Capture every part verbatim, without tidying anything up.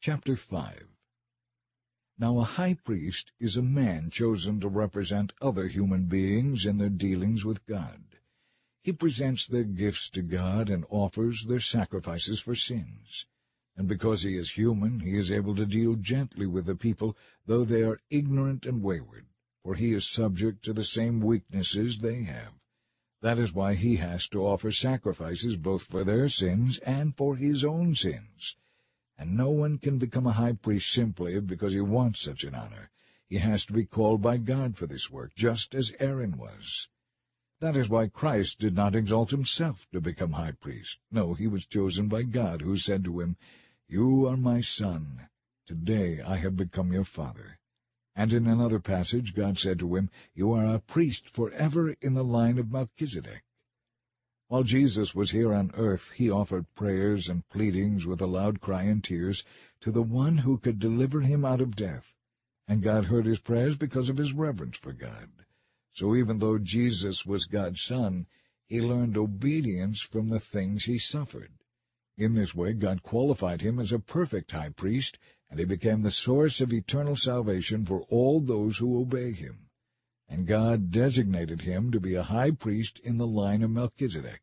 Chapter five. Now a high priest is a man chosen to represent other human beings in their dealings with God. He presents their gifts to God and offers their sacrifices for sins. And because he is human, he is able to deal gently with the people, though they are ignorant and wayward, for he is subject to the same weaknesses they have. That is why he has to offer sacrifices both for their sins and for his own sins. And no one can become a high priest simply because he wants such an honor. He has to be called by God for this work, just as Aaron was. That is why Christ did not exalt himself to become high priest. No, he was chosen by God, who said to him, "You are my son. Today I have become your father." And in another passage God said to him, "You are a priest forever in the line of Melchizedek." While Jesus was here on earth, he offered prayers and pleadings with a loud cry and tears to the one who could deliver him out of death. And God heard his prayers because of his reverence for God. So even though Jesus was God's son, he learned obedience from the things he suffered. In this way, God qualified him as a perfect high priest, and he became the source of eternal salvation for all those who obey him. And God designated him to be a high priest in the line of Melchizedek.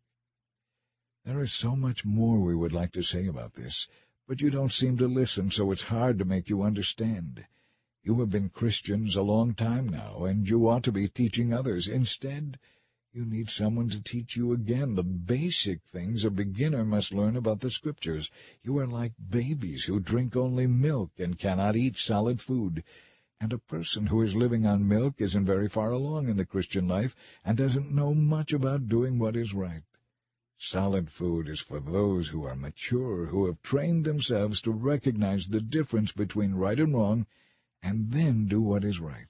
There is so much more we would like to say about this, but you don't seem to listen, so it's hard to make you understand. You have been Christians a long time now, and you ought to be teaching others. Instead, you need someone to teach you again the basic things a beginner must learn about the Scriptures. You are like babies who drink only milk and cannot eat solid food. And a person who is living on milk isn't very far along in the Christian life and doesn't know much about doing what is right. Solid food is for those who are mature, who have trained themselves to recognize the difference between right and wrong, and then do what is right.